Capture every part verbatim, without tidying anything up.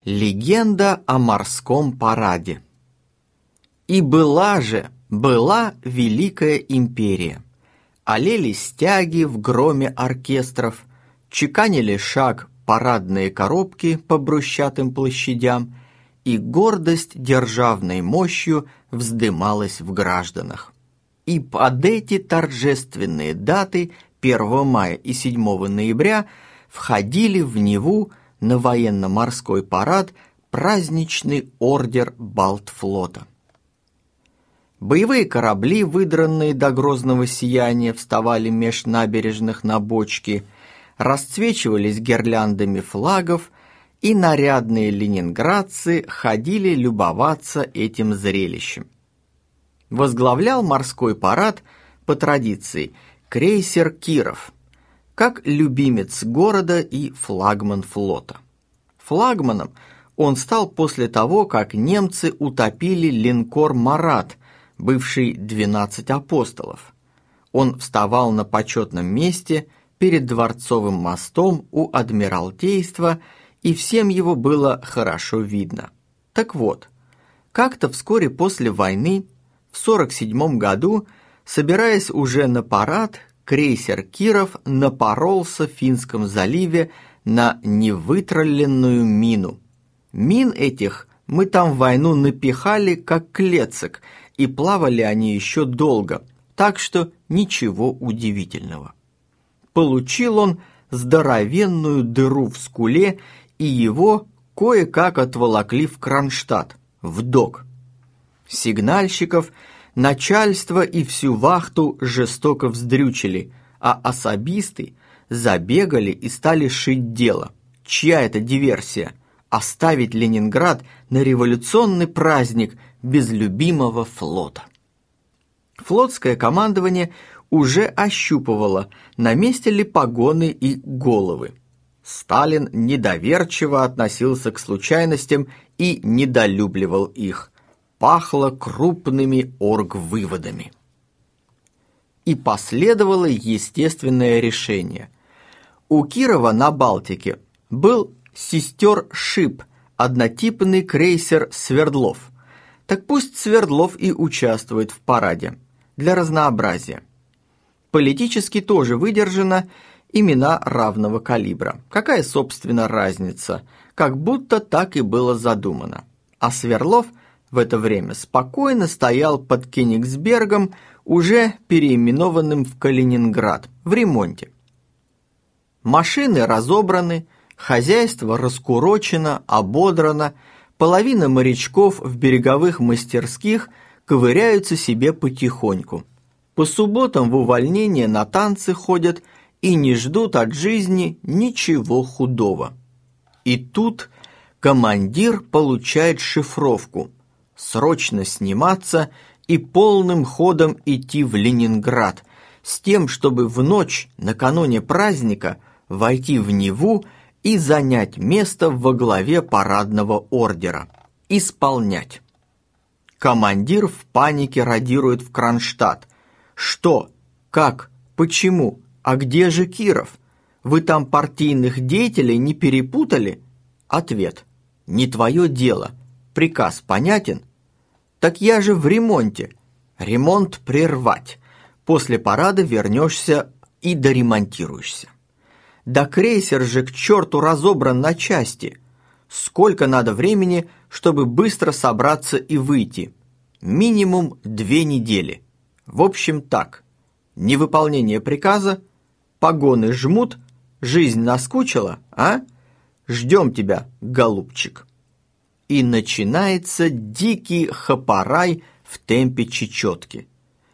Легенда о морском параде. И была же, была великая империя. Олели стяги в громе оркестров, чеканили шаг парадные коробки по брусчатым площадям, и гордость державной мощью вздымалась в гражданах. И под эти торжественные даты первого мая и седьмого ноября входили в Неву на военно-морской парад праздничный ордер Балтфлота. Боевые корабли, выдранные до грозного сияния, вставали меж набережных на бочки, расцвечивались гирляндами флагов, и нарядные ленинградцы ходили любоваться этим зрелищем. Возглавлял морской парад по традиции крейсер «Киров», как любимец города и флагман флота. Флагманом он стал после того, как немцы утопили линкор «Марат», бывший «двенадцать апостолов». Он вставал на почетном месте перед Дворцовым мостом у Адмиралтейства, и всем его было хорошо видно. Так вот, как-то вскоре после войны, в сорок седьмом году, собираясь уже на парад, крейсер «Киров» напоролся в Финском заливе на невытралленную мину. Мин этих мы там в войну напихали, как клецок, и плавали они еще долго, так что ничего удивительного. Получил он здоровенную дыру в скуле, и его кое-как отволокли в Кронштадт, в док. Сигнальщиков, начальство и всю вахту жестоко вздрючили, а особисты забегали и стали шить дело. Чья это диверсия? Оставить Ленинград на революционный праздник без любимого флота. Флотское командование уже ощупывало, на месте ли погоны и головы. Сталин недоверчиво относился к случайностям и недолюбливал их. Пахло крупными оргвыводами. И последовало естественное решение. У Кирова на Балтике был сестер-шип, однотипный крейсер «Свердлов». Так пусть Свердлов и участвует в параде, для разнообразия. Политически тоже выдержано имена равного калибра. Какая, собственно, разница? Как будто так и было задумано. А Свердлов в это время спокойно стоял под Кенигсбергом, уже переименованным в Калининград, в ремонте. Машины разобраны, хозяйство раскурочено, ободрано, половина морячков в береговых мастерских ковыряются себе потихоньку. По субботам в увольнение на танцы ходят и не ждут от жизни ничего худого. И тут командир получает шифровку: срочно сниматься и полным ходом идти в Ленинград, с тем, чтобы в ночь накануне праздника войти в Неву и занять место во главе парадного ордера. Исполнять. Командир в панике радирует в Кронштадт. Что? Как? Почему? А где же Киров? Вы там партийных деятелей не перепутали? Ответ. Не твое дело. Приказ понятен? Так я же в ремонте. Ремонт прервать. После парада вернешься и доремонтируешься. Да крейсер же к черту разобран на части. Сколько надо времени, чтобы быстро собраться и выйти? Минимум две недели. В общем так. Невыполнение приказа, погоны жмут, жизнь наскучила, а? Ждем тебя, голубчик. И начинается дикий хапарай в темпе чечетки.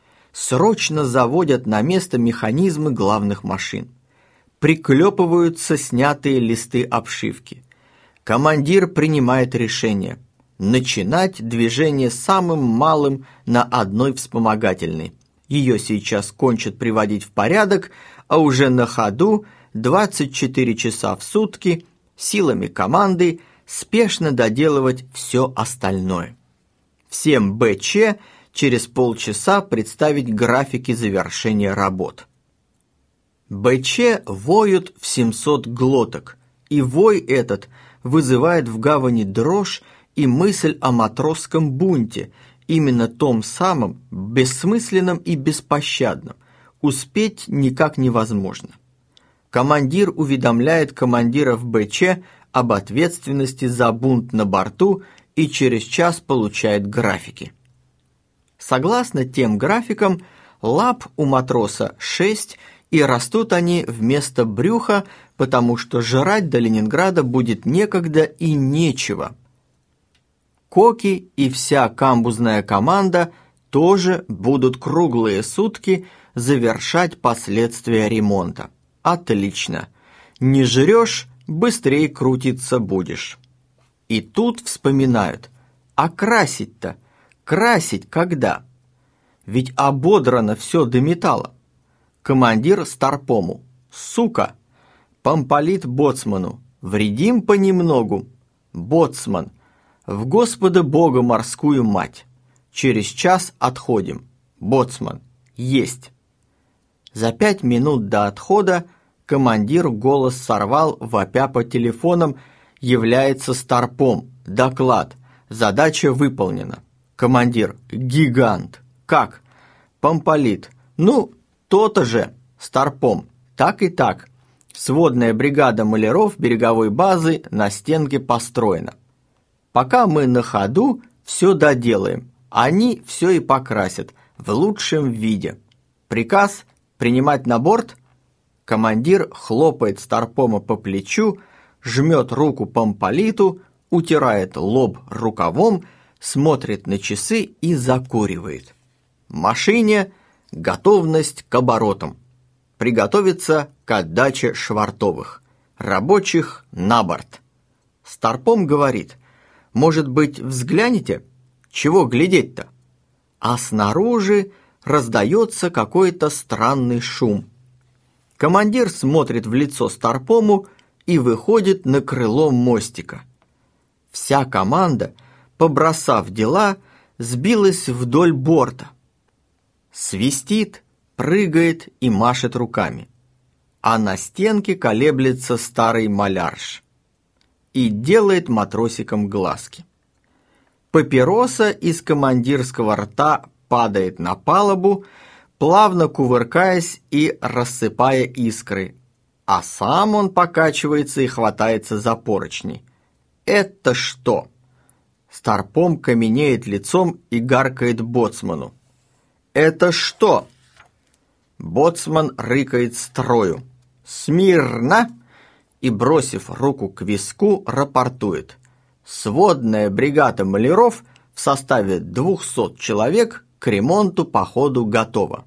Срочно заводят на место механизмы главных машин. Приклепываются снятые листы обшивки. Командир принимает решение начинать движение самым малым на одной вспомогательной. Ее сейчас кончат приводить в порядок, а уже на ходу двадцать четыре часа в сутки силами команды спешно доделывать все остальное. Всем БЧ через полчаса представить графики завершения работ. БЧ воют в семьсот глоток, и вой этот вызывает в гавани дрожь и мысль о матросском бунте, именно том самом, бессмысленном и беспощадном. Успеть никак невозможно. Командир уведомляет командиров БЧ об ответственности за бунт на борту и через час получает графики. Согласно тем графикам, лап у матроса шесть, и растут они вместо брюха, потому что жрать до Ленинграда будет некогда и нечего. Коки и вся камбузная команда тоже будут круглые сутки завершать последствия ремонта. Отлично. Не жрешь, быстрее крутиться будешь. И тут вспоминают, а красить-то, красить когда? Ведь ободрано все до металла. Командир старпому, сука, помполит боцману, вредим понемногу. Боцман, в Господа Бога морскую мать. Через час отходим. Боцман, есть. За пять минут до отхода командир голос сорвал, вопя по телефонам, является старпом, доклад, задача выполнена. Командир, гигант. Как? Помполит. Ну, то-то же, старпом. Так и так. Сводная бригада маляров береговой базы на стенке построена. Пока мы на ходу, все доделаем. Они все и покрасят в лучшем виде. Приказ принимать на борт. Командир хлопает старпома по плечу, жмет руку помполиту, утирает лоб рукавом, смотрит на часы и закуривает. Машине готовность к оборотам. Приготовиться к отдаче швартовых. Рабочих на борт. Старпом говорит, может быть, взгляните? Чего глядеть-то? А снаружи раздается какой-то странный шум. Командир смотрит в лицо старпому и выходит на крыло мостика. Вся команда, побросав дела, сбилась вдоль борта. Свистит, прыгает и машет руками. А на стенке колеблется старый малярш и делает матросикам глазки. Папироса из командирского рта падает на палубу, плавно кувыркаясь и рассыпая искры, а сам он покачивается и хватается за поручни. Это что? Старпом каменеет лицом и гаркает боцману. Это что? Боцман рыкает строю. Смирно! И, бросив руку к виску, рапортует. Сводная бригада маляров в составе двухсот человек к ремонту по ходу готова.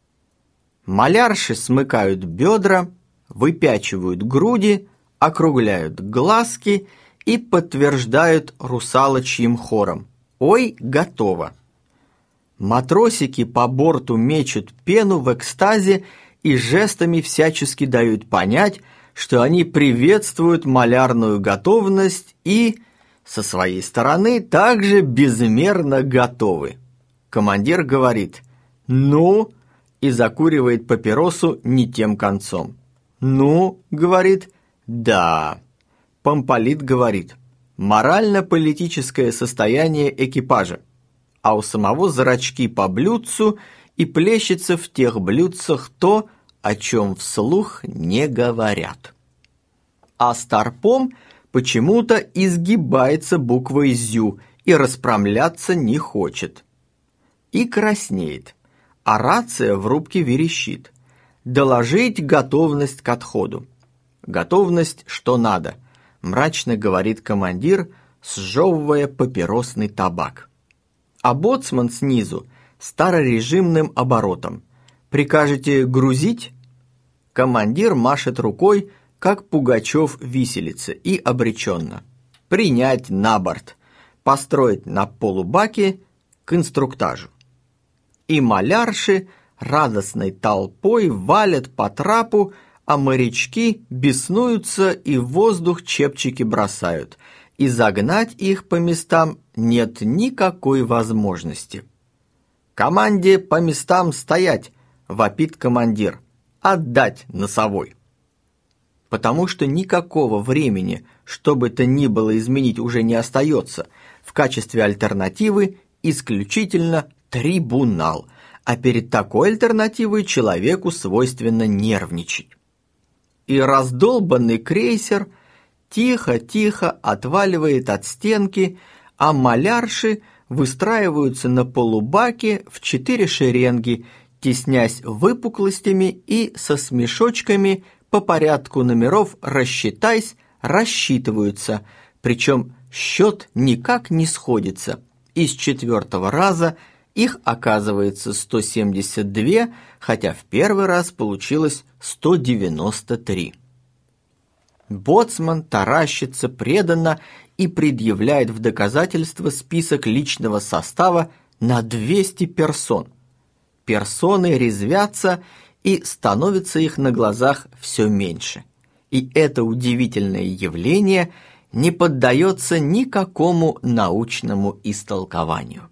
Малярши смыкают бедра, выпячивают груди, округляют глазки и подтверждают русалочьим хором. Ой, готово! Матросики по борту мечут пену в экстазе и жестами всячески дают понять, что они приветствуют малярную готовность и, со своей стороны, также безмерно готовы. Командир говорит «Ну?» и закуривает папиросу не тем концом. «Ну?» — говорит «Да». Помполит говорит «Морально-политическое состояние экипажа», а у самого зрачки по блюдцу и плещется в тех блюдцах то, о чем вслух не говорят. А старпом почему-то изгибается буквой «зю» и распрямляться не хочет. И краснеет, а рация в рубке верещит. «Доложить готовность к отходу». «Готовность, что надо», — мрачно говорит командир, сжевывая папиросный табак. А боцман снизу старорежимным оборотом. «Прикажете грузить?» Командир машет рукой, как Пугачев виселица, и обреченно. «Принять на борт, построить на полубаке к инструктажу». И малярши радостной толпой валят по трапу, а морячки беснуются и в воздух чепчики бросают, и загнать их по местам нет никакой возможности. «Команде по местам стоять!» — вопит командир. «Отдать носовой!» потому что никакого времени, что бы то ни было изменить, уже не остается. В качестве альтернативы исключительно трибунал, а перед такой альтернативой человеку свойственно нервничать. И раздолбанный крейсер тихо-тихо отваливает от стенки, а малярши выстраиваются на полубаке в четыре шеренги, теснясь выпуклостями и со смешочками по порядку номеров «рассчитайсь» рассчитываются, причем счет никак не сходится. Из четвертого раза их оказывается сто семьдесят два, хотя в первый раз получилось сто девяносто три. Боцман таращится преданно и предъявляет в доказательство список личного состава на двести персон. Персоны резвятся, и становится их на глазах все меньше. И это удивительное явление не поддается никакому научному истолкованию.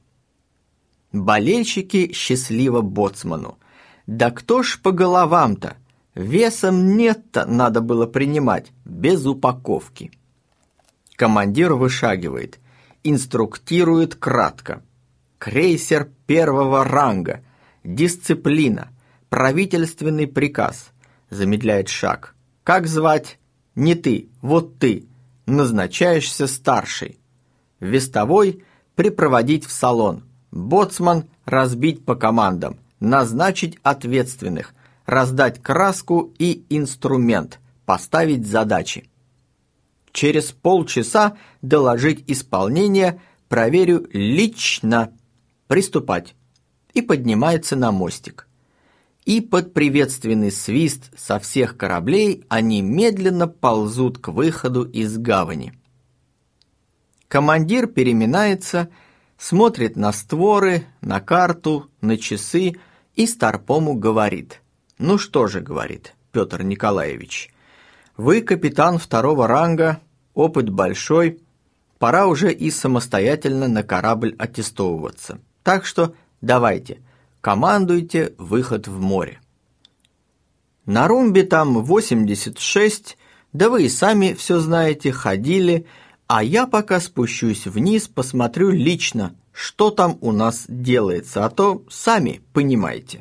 Болельщики счастливо боцману. Да кто ж по головам-то? Весом нет-то надо было принимать, без упаковки. Командир вышагивает, инструктирует кратко. Крейсер первого ранга, дисциплина, правительственный приказ. Замедляет шаг. Как звать? Не ты, вот ты. Назначаешься старший. Вестовой припроводить в салон. Боцман разбить по командам. Назначить ответственных. Раздать краску и инструмент. Поставить задачи. Через полчаса доложить исполнение. Проверю лично. Приступать. И поднимается на мостик. И под приветственный свист со всех кораблей они медленно ползут к выходу из гавани. Командир переминается, смотрит на створы, на карту, на часы и старпому говорит. «Ну что же, — говорит Петр Николаевич, — вы капитан второго ранга, опыт большой, пора уже и самостоятельно на корабль аттестовываться. Так что давайте, командуйте выход в море. На румбе там восемьдесят шесть, да вы и сами все знаете, ходили, а я пока спущусь вниз, посмотрю лично, что там у нас делается, а то сами понимаете».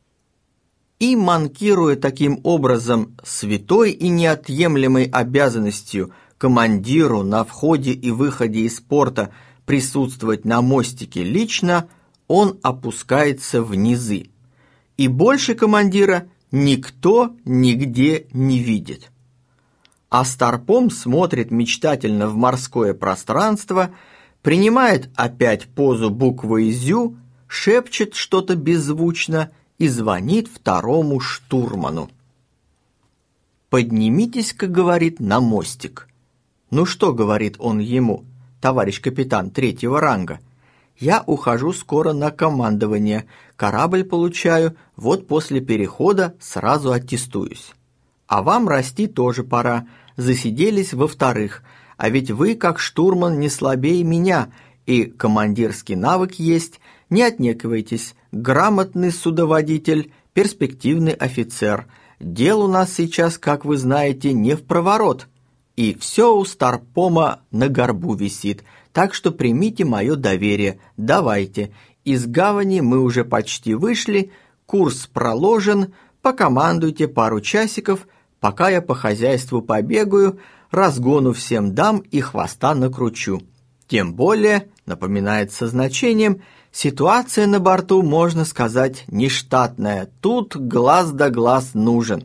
И, манкируя таким образом святой и неотъемлемой обязанностью командиру на входе и выходе из порта присутствовать на мостике лично, он опускается в низы. И больше командира никто нигде не видит. А старпом смотрит мечтательно в морское пространство, принимает опять позу буквы «зю», шепчет что-то беззвучно и звонит второму штурману. «Поднимитесь-ка, — говорит, — на мостик». «Ну что, — говорит он ему, — товарищ капитан третьего ранга, я ухожу скоро на командование, корабль получаю, вот после перехода сразу аттестуюсь. А вам расти тоже пора, засиделись во-вторых, а ведь вы, как штурман, не слабее меня, и командирский навык есть, не отнекивайтесь, грамотный судоводитель, перспективный офицер. Дел у нас сейчас, как вы знаете, не впроворот, и все у старпома на горбу висит, так что примите мое доверие, давайте. Из гавани мы уже почти вышли, курс проложен, покомандуйте пару часиков, пока я по хозяйству побегаю, разгону всем дам и хвоста накручу. Тем более, напоминает со значением, ситуация на борту, можно сказать, нештатная, тут глаз да глаз нужен».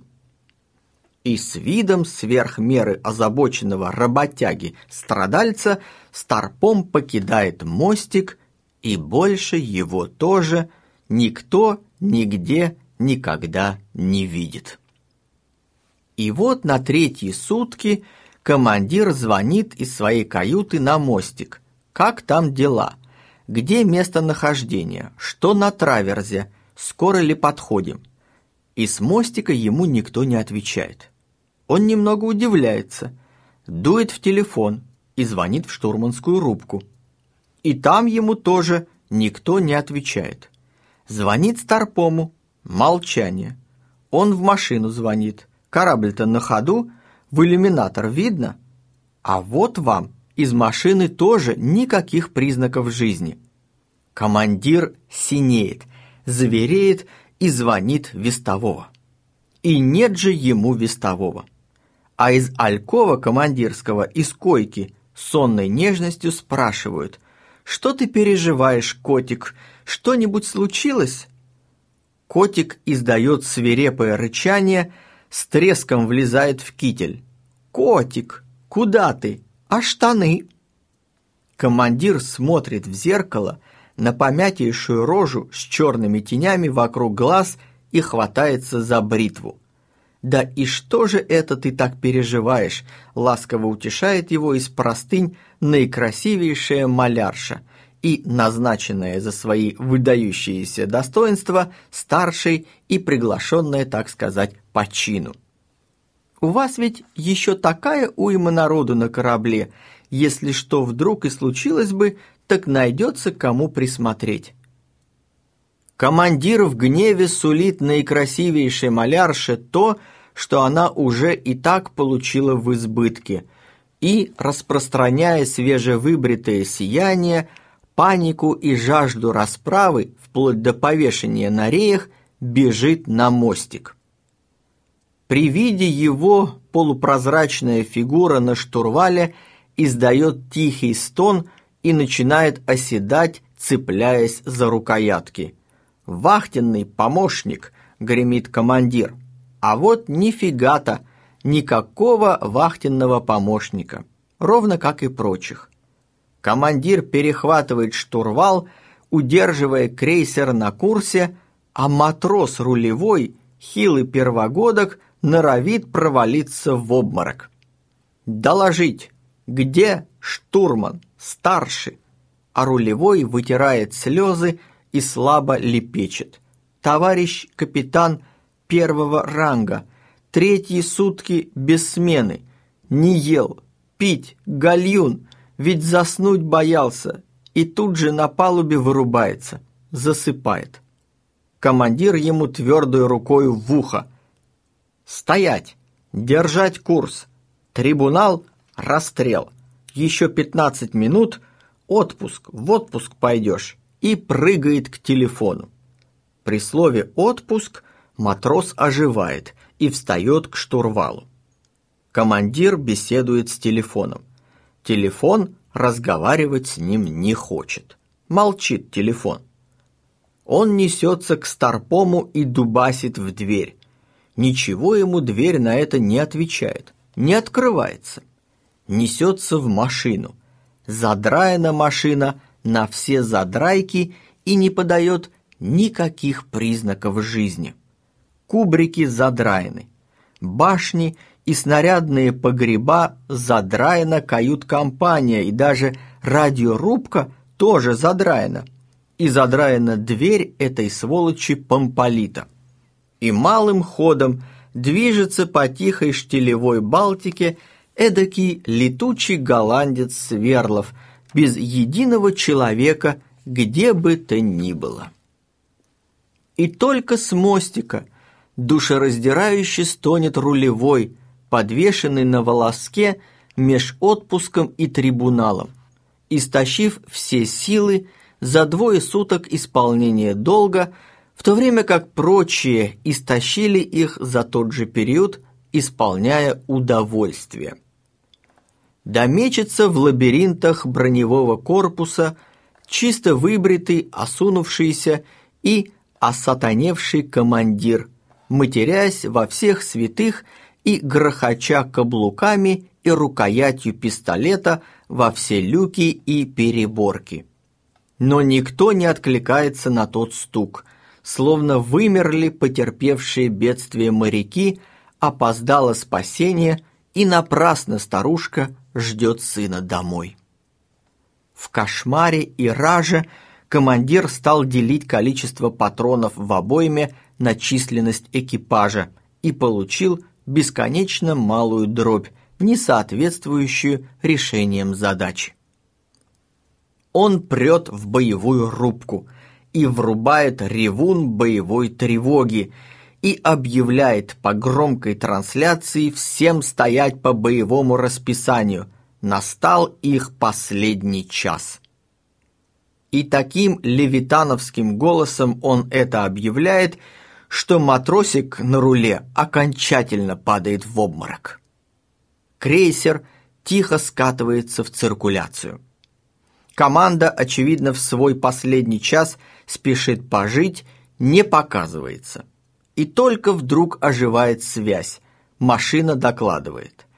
И с видом сверх меры озабоченного работяги-страдальца старпом покидает мостик, и больше его тоже никто нигде никогда не видит. И вот на третьи сутки командир звонит из своей каюты на мостик. Как там дела? Где местонахождение? Что на траверзе? Скоро ли подходим? И с мостика ему никто не отвечает. Он немного удивляется, дует в телефон и звонит в штурманскую рубку. И там ему тоже никто не отвечает. Звонит старпому, молчание. Он в машину звонит, корабль-то на ходу, В иллюминатор видно? А вот вам из машины тоже никаких признаков жизни. Командир синеет, звереет и звонит вестового. И нет же ему вестового. А из алькова командирского, из койки, сонной нежностью спрашивают: «Что ты переживаешь, котик? Что-нибудь случилось?» Котик издает свирепое рычание, с треском влезает в китель. «Котик, куда ты? А штаны?» Командир смотрит в зеркало на помятейшую рожу с черными тенями вокруг глаз и хватается за бритву. «Да и что же это ты так переживаешь?» — ласково утешает его из простынь наикрасивейшая малярша и назначенная за свои выдающиеся достоинства старшей и приглашенная, так сказать, по чину. «У вас ведь еще такая уйма народу на корабле, если что вдруг и случилось бы, так найдется кому присмотреть». Командир в гневе сулит наикрасивейшей малярше то, что она уже и так получила в избытке, и, распространяя свежевыбритое сияние, панику и жажду расправы, вплоть до повешения на реях, бежит на мостик. При виде его полупрозрачная фигура на штурвале издает тихий стон и начинает оседать, цепляясь за рукоятки. «Вахтенный помощник!» — гремит командир. А вот нифига-то, никакого вахтенного помощника, ровно как и прочих. Командир перехватывает штурвал, удерживая крейсер на курсе, а матрос рулевой, хилый первогодок, норовит провалиться в обморок. «Доложить! Где штурман? Старший?» А рулевой вытирает слезы и слабо лепечет: «Товарищ капитан первого ранга, третьи сутки без смены, не ел, пить, гальюн, ведь заснуть боялся», и тут же на палубе вырубается, засыпает. Командир ему твердой рукою в ухо: «Стоять! Держать курс! Трибунал — расстрел! Еще пятнадцать минут, отпуск, в отпуск пойдешь!» И прыгает к телефону. При слове «отпуск» матрос оживает и встает к штурвалу. Командир беседует с телефоном. Телефон разговаривать с ним не хочет. Молчит телефон. Он несется к старпому и дубасит в дверь. Ничего ему дверь на это не отвечает, не открывается. Несется в машину. Задраена машина на все задрайки и не подает никаких признаков жизни. Кубрики задраены, башни и снарядные погреба задраена кают-компания, и даже радиорубка тоже задраена. И задраена дверь этой сволочи помполита. И малым ходом движется по тихой штилевой Балтике эдакий летучий голландец Сверлов, без единого человека, где бы то ни было. И только с мостика душераздирающе стонет рулевой, подвешенный на волоске меж отпуском и трибуналом, истощив все силы за двое суток исполнения долга, в то время как прочие истощили их за тот же период, исполняя удовольствие. Да мечется в лабиринтах броневого корпуса чисто выбритый, осунувшийся и осатаневший командир, матерясь во всех святых и грохоча каблуками и рукоятью пистолета во все люки и переборки. Но никто не откликается на тот стук, словно вымерли потерпевшие бедствие моряки, опоздало спасение, и напрасно старушка ждет сына домой. В кошмаре и раже командир стал делить количество патронов в обойме на численность экипажа и получил бесконечно малую дробь, не соответствующую решениям задачи. Он прет в боевую рубку и врубает ревун боевой тревоги, и объявляет по громкой трансляции всем стоять по боевому расписанию. Настал их последний час. И таким левитановским голосом он это объявляет, что матросик на руле окончательно падает в обморок. Крейсер тихо скатывается в циркуляцию. Команда, очевидно, в свой последний час спешит пожить, не показывается. И только вдруг оживает связь. Машина докладывает.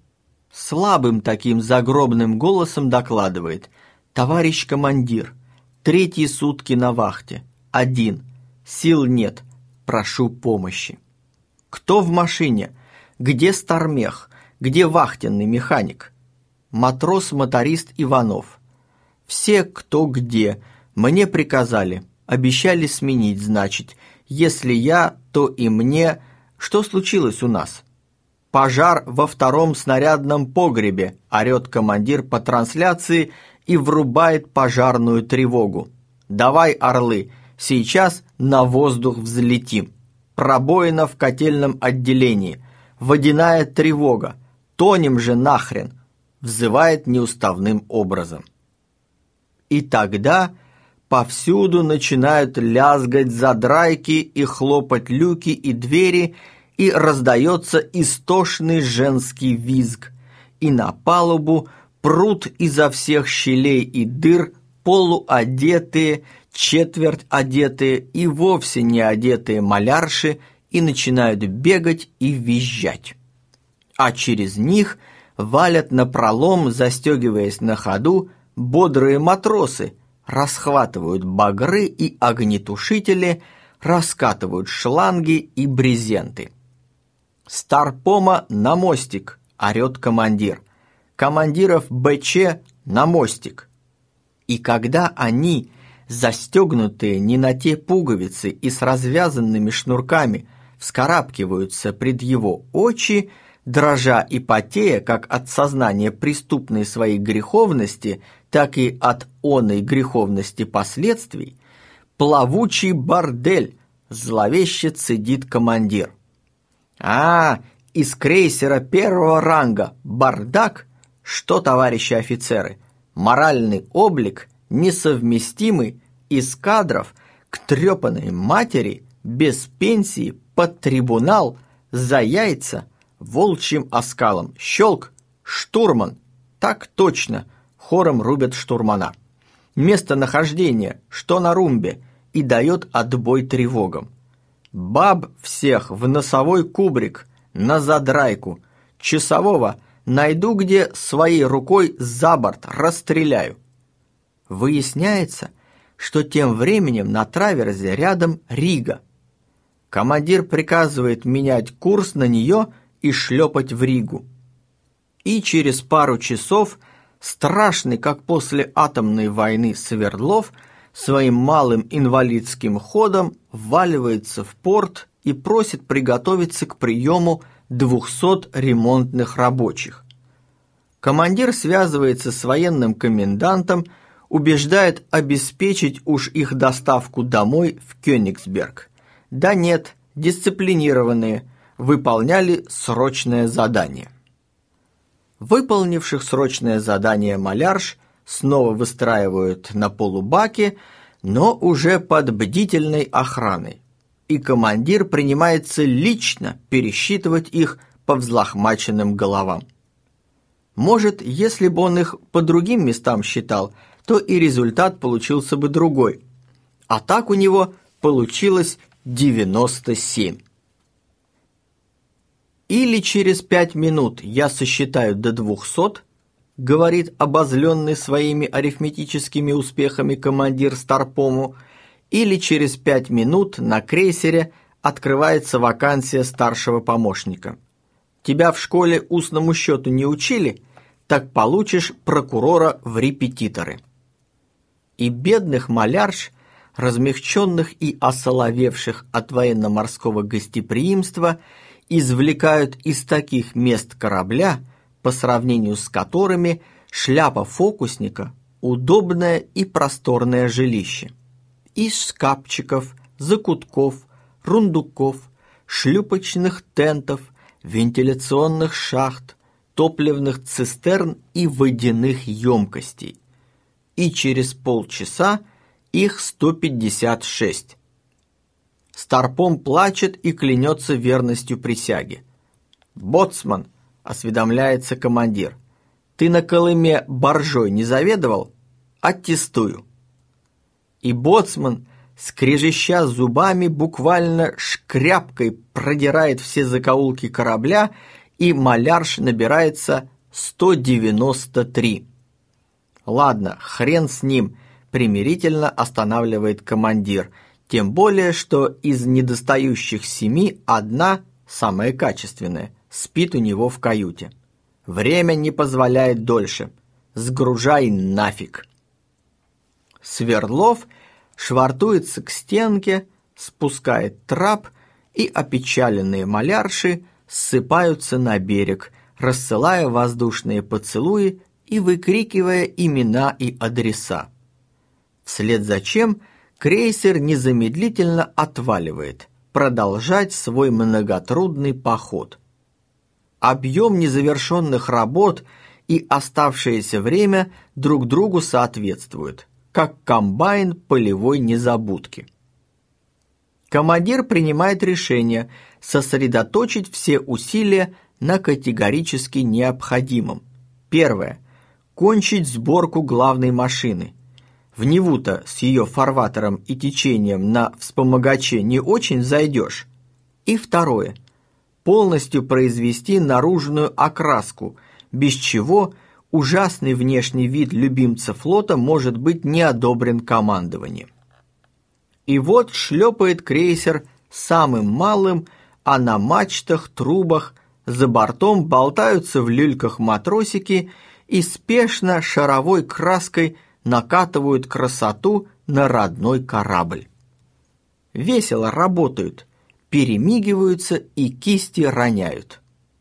Слабым таким загробным голосом докладывает: «Товарищ командир, третьи сутки на вахте. Один. Сил нет. Прошу помощи». Кто в машине? Где стармех? Где вахтенный механик? Матрос-моторист Иванов. Все кто где. Мне приказали. Обещали сменить, значит. Если я, то и мне. Что случилось у нас? Пожар во втором снарядном погребе, орет командир по трансляции и врубает пожарную тревогу. Давай, орлы, сейчас на воздух взлетим. Пробоина в котельном отделении. Водяная тревога. Тонем же нахрен, взывает неуставным образом. И тогда повсюду начинают лязгать задрайки и хлопать люки и двери, и раздается истошный женский визг, и на палубу прут изо всех щелей и дыр полуодетые, четверть одетые и вовсе не одетые малярши и начинают бегать и визжать. А через них валят напролом, застегиваясь на ходу, бодрые матросы, расхватывают багры и огнетушители, раскатывают шланги и брезенты. «Старпома на мостик!» – орет командир. «Командиров БЧ на мостик!» И когда они, застегнутые не на те пуговицы и с развязанными шнурками, вскарабкиваются пред его очи, дрожа и потея как от сознания преступной своей греховности, так и от оной греховности последствий, плавучий бордель, зловеще цедит командир. «А, из крейсера первого ранга бардак? Что, товарищи офицеры, моральный облик несовместимый из кадров к трепанной матери без пенсии под трибунал за яйца волчьим оскалом. Щелк, штурман, так точно!» Хором рубят штурмана. Местонахождение, что на румбе, и дает отбой тревогам. Баб всех в носовой кубрик, на задрайку. Часового найду, где своей рукой за борт расстреляю. Выясняется, что тем временем на траверзе рядом Рига. Командир приказывает менять курс на нее и шлепать в Ригу. И через пару часов страшный, как после атомной войны, Свердлов своим малым инвалидским ходом вваливается в порт и просит приготовиться к приему двухсот ремонтных рабочих. Командир связывается с военным комендантом, убеждает обеспечить уж их доставку домой в Кёнигсберг. Да нет, дисциплинированные, выполняли срочное задание. Выполнивших срочное задание малярш снова выстраивают на полубаке, но уже под бдительной охраной, и командир принимается лично пересчитывать их по взлохмаченным головам. Может, если бы он их по другим местам считал, то и результат получился бы другой, а так у него получилось девяносто семь. «Или через пять минут я сосчитаю до двухсот», говорит обозленный своими арифметическими успехами командир Старпому, или через пять минут на крейсере открывается вакансия старшего помощника. Тебя в школе устному счету не учили, так получишь прокурора в репетиторы. И бедных малярш, размягченных и осоловевших от военно-морского гостеприимства, извлекают из таких мест корабля, по сравнению с которыми шляпа фокусника – удобное и просторное жилище. Из шкафчиков, закутков, рундуков, шлюпочных тентов, вентиляционных шахт, топливных цистерн и водяных емкостей. И через полчаса их сто пятьдесят шесть. Старпом плачет и клянется верностью присяге. «Боцман», — осведомляется командир, — «ты на Колыме боржой не заведовал? Аттестую». И боцман, скрежеща зубами, буквально шкряпкой продирает все закоулки корабля, и малярш набирается сто девяносто три. «Ладно, хрен с ним», — примирительно останавливает командир, тем более, что из недостающих семи одна, самая качественная, спит у него в каюте. Время не позволяет дольше. Сгружай нафиг. Свердлов швартуется к стенке, спускает трап, и опечаленные малярши ссыпаются на берег, рассылая воздушные поцелуи и выкрикивая имена и адреса. Вслед за чем крейсер незамедлительно отваливает, продолжать свой многотрудный поход. Объем незавершенных работ и оставшееся время друг другу соответствуют, как комбайн полевой незабудки. Командир принимает решение сосредоточить все усилия на категорически необходимом. Первое. Кончить сборку главной машины. В Неву-то с ее фарватером и течением на вспомогаче не очень зайдешь. И второе. Полностью произвести наружную окраску, без чего ужасный внешний вид любимца флота может быть не одобрен командованием. И вот шлепает крейсер самым малым, а на мачтах, трубах, за бортом болтаются в люльках матросики и спешно шаровой краской накатывают красоту на родной корабль. Весело работают, перемигиваются и кисти роняют.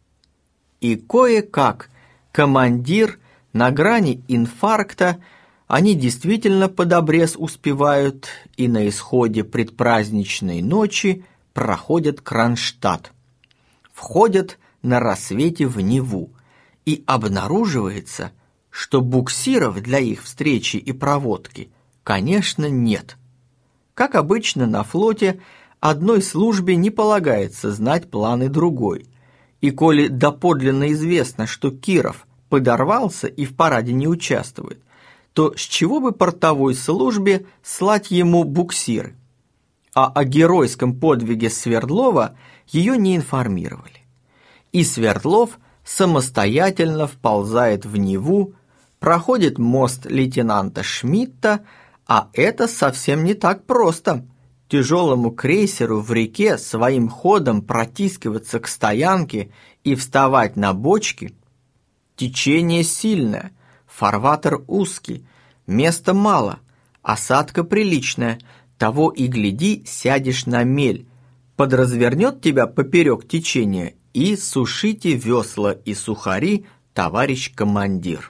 И кое-как командир на грани инфаркта, они действительно под обрез успевают и на исходе предпраздничной ночи проходят Кронштадт. Входят на рассвете в Неву, и обнаруживается, что буксиров для их встречи и проводки, конечно, нет. Как обычно на флоте, одной службе не полагается знать планы другой, и коли доподлинно известно, что Киров подорвался и в параде не участвует, то с чего бы портовой службе слать ему буксиры? А о геройском подвиге Свердлова ее не информировали. И Свердлов самостоятельно вползает в Неву, проходит мост лейтенанта Шмидта, а это совсем не так просто. Тяжелому крейсеру в реке своим ходом протискиваться к стоянке и вставать на бочки. Течение сильное, фарватер узкий, места мало, осадка приличная, того и гляди, сядешь на мель, подразвернет тебя поперек течения, и сушите весла и сухари, товарищ командир.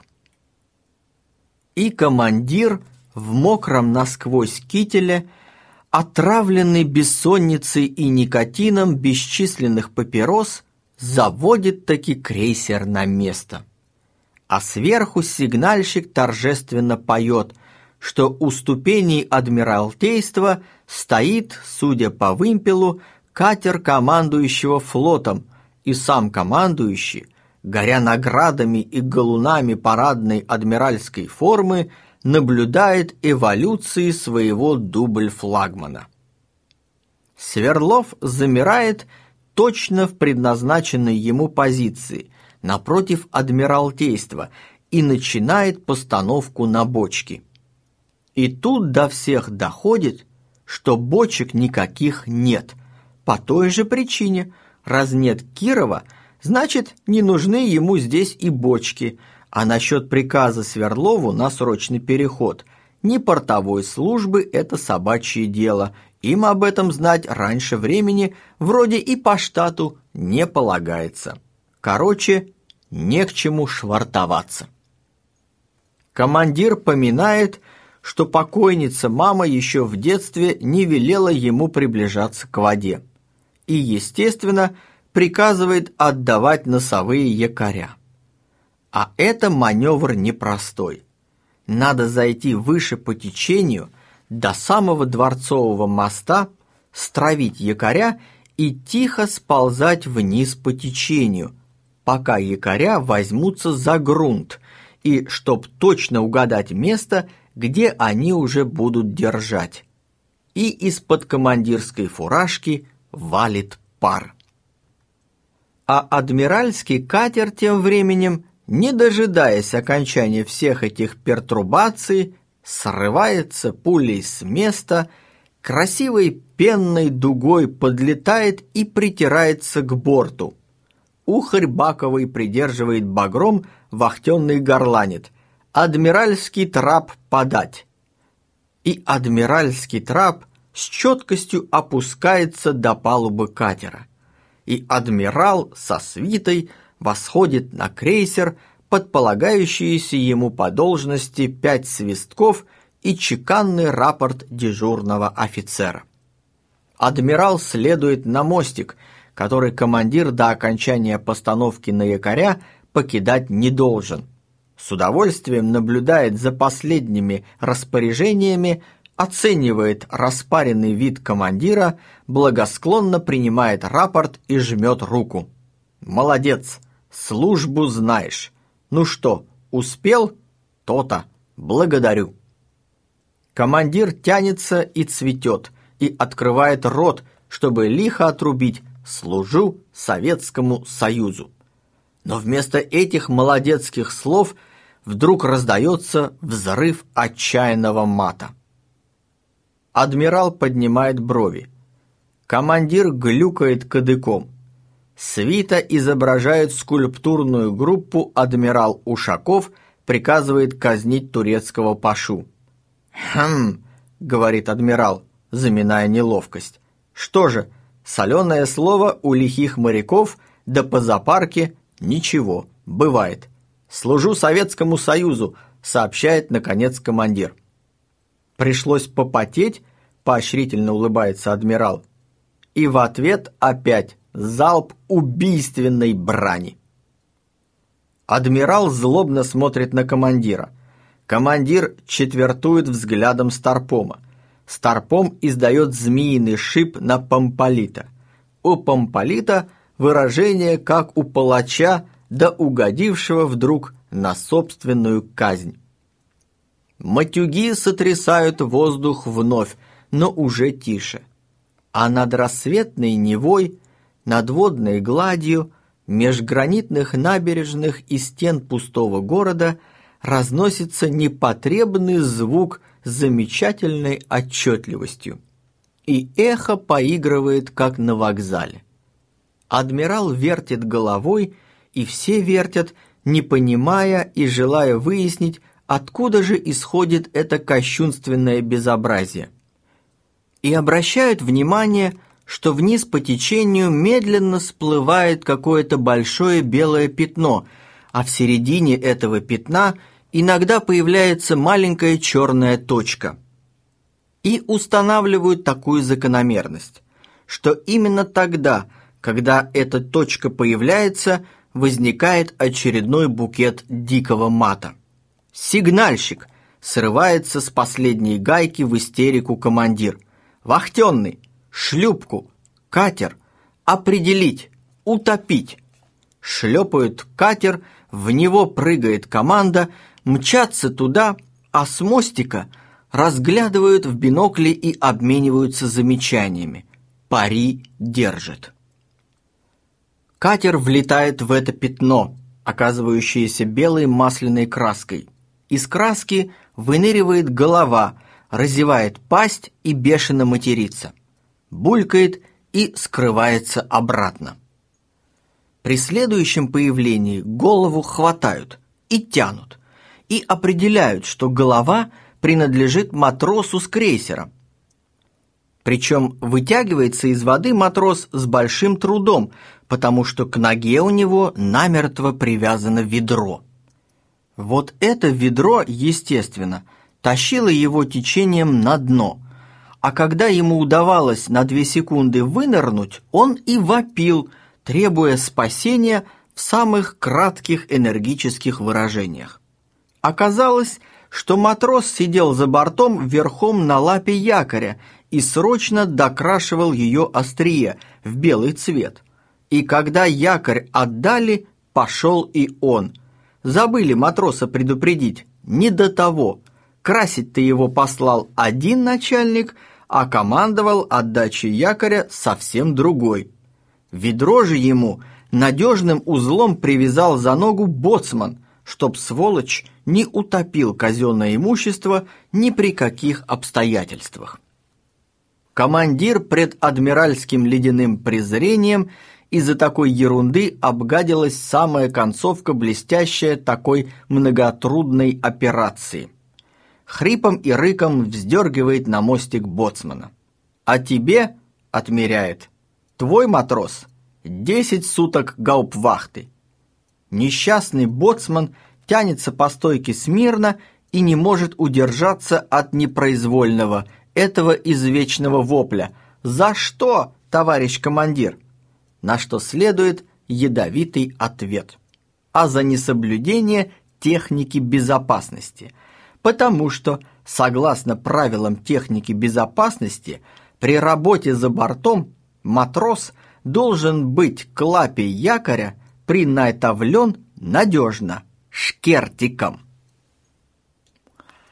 И командир в мокром насквозь кителе, отравленный бессонницей и никотином бесчисленных папирос, заводит таки крейсер на место. А сверху сигнальщик торжественно поет, что у ступеней Адмиралтейства стоит, судя по вымпелу, катер командующего флотом, и сам командующий, горя наградами и галунами парадной адмиральской формы, наблюдает эволюции своего дубль-флагмана. Свердлов замирает точно в предназначенной ему позиции, напротив Адмиралтейства, и начинает постановку на бочки. И тут до всех доходит, что бочек никаких нет, по той же причине, раз нет Кирова, значит, не нужны ему здесь и бочки, а насчет приказа Свердлову на срочный переход, ни портовой службы это собачье дело, им об этом знать раньше времени вроде и по штату не полагается. Короче, не к чему швартоваться. Командир поминает, что покойница мама еще в детстве не велела ему приближаться к воде. и, естественно, приказывает отдавать носовые якоря. А это маневр непростой. Надо зайти выше по течению до самого Дворцового моста, стравить якоря и тихо сползать вниз по течению, пока якоря возьмутся за грунт, и чтоб точно угадать место, где они уже будут держать. И из-под командирской фуражки валит пар. А адмиральский катер тем временем, не дожидаясь окончания всех этих пертурбаций, срывается пулей с места, красивой пенной дугой подлетает и притирается к борту. Ухарь баковый придерживает багром, вахтенный горланит: «Адмиральский трап подать!» И адмиральский трап с четкостью опускается до палубы катера. И адмирал со свитой восходит на крейсер под полагающиеся ему по должности пять свистков и чеканный рапорт дежурного офицера. Адмирал следует на мостик, который командир до окончания постановки на якоря покидать не должен. С удовольствием наблюдает за последними распоряжениями, оценивает распаренный вид командира, благосклонно принимает рапорт и жмет руку. «Молодец, службу знаешь. Ну что, успел? То-то. Благодарю». Командир тянется и цветет, и открывает рот, чтобы лихо отрубить: «Служу Советскому Союзу». Но вместо этих молодецких слов вдруг раздается взрыв отчаянного мата. Адмирал поднимает брови. Командир глюкает кадыком. Свита изображает скульптурную группу. Адмирал Ушаков приказывает казнить турецкого пашу. «Хм», — говорит адмирал, заминая неловкость. «Что же, соленое слово у лихих моряков, да по запарке ничего, бывает. Служу Советскому Союзу», — сообщает, наконец, командир. «Пришлось попотеть», — поощрительно улыбается адмирал. И в ответ опять залп убийственной брани. Адмирал злобно смотрит на командира. Командир четвертует взглядом Старпома. Старпом издает змеиный шип на помполита. У помполита выражение, как у палача, да угодившего вдруг на собственную казнь. Матюги сотрясают воздух вновь, но уже тише. А над рассветной Невой, над водной гладью, меж гранитных набережных и стен пустого города разносится непотребный звук с замечательной отчетливостью. И эхо поигрывает, как на вокзале. Адмирал вертит головой, и все вертят, не понимая и желая выяснить, откуда же исходит это кощунственное безобразие. И обращают внимание, что вниз по течению медленно всплывает какое-то большое белое пятно, а в середине этого пятна иногда появляется маленькая черная точка. И устанавливают такую закономерность, что именно тогда, когда эта точка появляется, возникает очередной букет дикого мата. «Сигнальщик!» — срывается с последней гайки в истерику командир. «Вахтенный! Шлюпку! Катер! Определить! Утопить!» Шлепают катер, в него прыгает команда, мчатся туда, а с мостика разглядывают в бинокли и обмениваются замечаниями. Пари держит. Катер влетает в это пятно, оказывающееся белой масляной краской. Из краски выныривает голова, разевает пасть и бешено матерится. Булькает и скрывается обратно. При следующем появлении голову хватают и тянут, и определяют, что голова принадлежит матросу с крейсера. Причем вытягивается из воды матрос с большим трудом, потому что к ноге у него намертво привязано ведро. Вот это ведро, естественно, тащило его течением на дно, А когда ему удавалось на две секунды вынырнуть, он и вопил, требуя спасения в самых кратких энергических выражениях. Оказалось, что матрос сидел за бортом верхом на лапе якоря и срочно докрашивал ее острие в белый цвет. И когда якорь отдали, пошел и он. Забыли матроса предупредить, не до того. Красить-то его послал один начальник, а командовал отдачей якоря совсем другой. Ведро же ему надежным узлом привязал за ногу боцман, чтоб сволочь не утопил казенное имущество ни при каких обстоятельствах. Командир пред адмиральским ледяным презрением из-за такой ерунды обгадилась самая концовка блестящая такой многотрудной операции. Хрипом и рыком вздергивает на мостик боцмана. «А тебе, — отмеряет, — твой матрос, десять суток гауптвахты». Несчастный боцман тянется по стойке смирно и не может удержаться от непроизвольного, этого извечного вопля: «За что, товарищ командир?» На что следует ядовитый ответ: а за несоблюдение техники безопасности, потому что, согласно правилам техники безопасности, при работе за бортом матрос должен быть к лапе якоря принайтовлен надежно шкертиком.